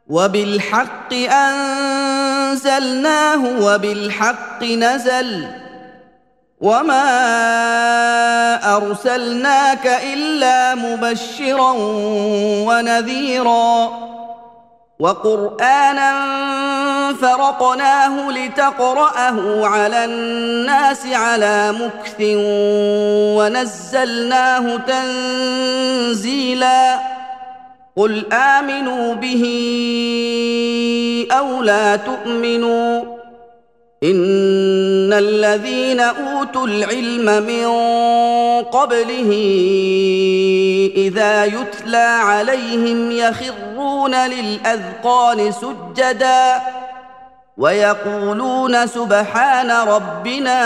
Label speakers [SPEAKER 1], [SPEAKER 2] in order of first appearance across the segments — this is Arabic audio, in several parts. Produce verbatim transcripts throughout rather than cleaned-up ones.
[SPEAKER 1] وبالحق أنزلناه وبالحق نزل وما أرسلناك إلا مبشرا ونذيرا وقرآنا فرقناه لتقرأه على الناس على مكث ونزلناه تنزيلا قل آمنوا به أو لا تؤمنوا إن الذين أوتوا العلم من قبله إذا يتلى عليهم يخرون للأذقان سجدا ويقولون سبحان ربنا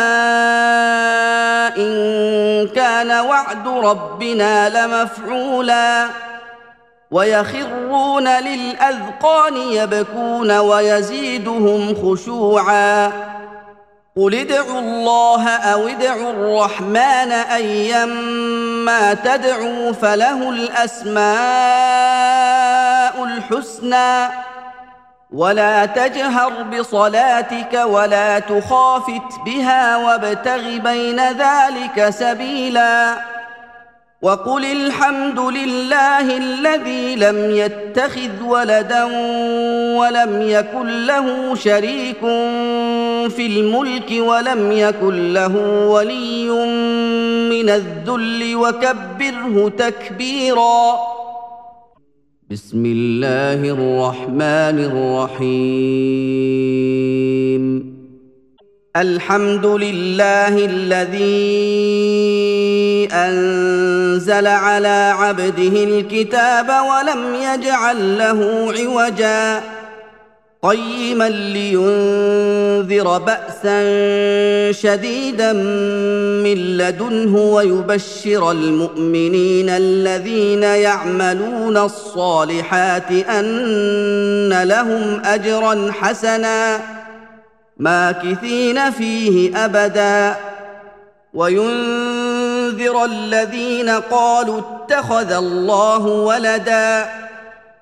[SPEAKER 1] إن كان وعد ربنا لمفعولا ويخرون للأذقان يبكون ويزيدهم خشوعا قل ادعوا الله أو ادعوا الرحمن أيما تدعوا فله الأسماء الحسنى ولا تجهر بصلاتك ولا تخافت بها وابتغ بين ذلك سبيلا وقل الحمد لله الذي لم يتخذ ولدا ولم يكن له شريك في الملك ولم يكن له ولي من الذل وكبره تكبيرا بسم الله الرحمن الرحيم الحمد لله الذي أنزل على عبده الكتاب ولم يجعل له عوجا قيما لينذر بأسا شديدا من لدنه ويبشر المؤمنين الذين يعملون الصالحات أن لهم أجرا حسنا ماكثين فيه أبدا وينذر الذين قالوا اتخذ الله ولدا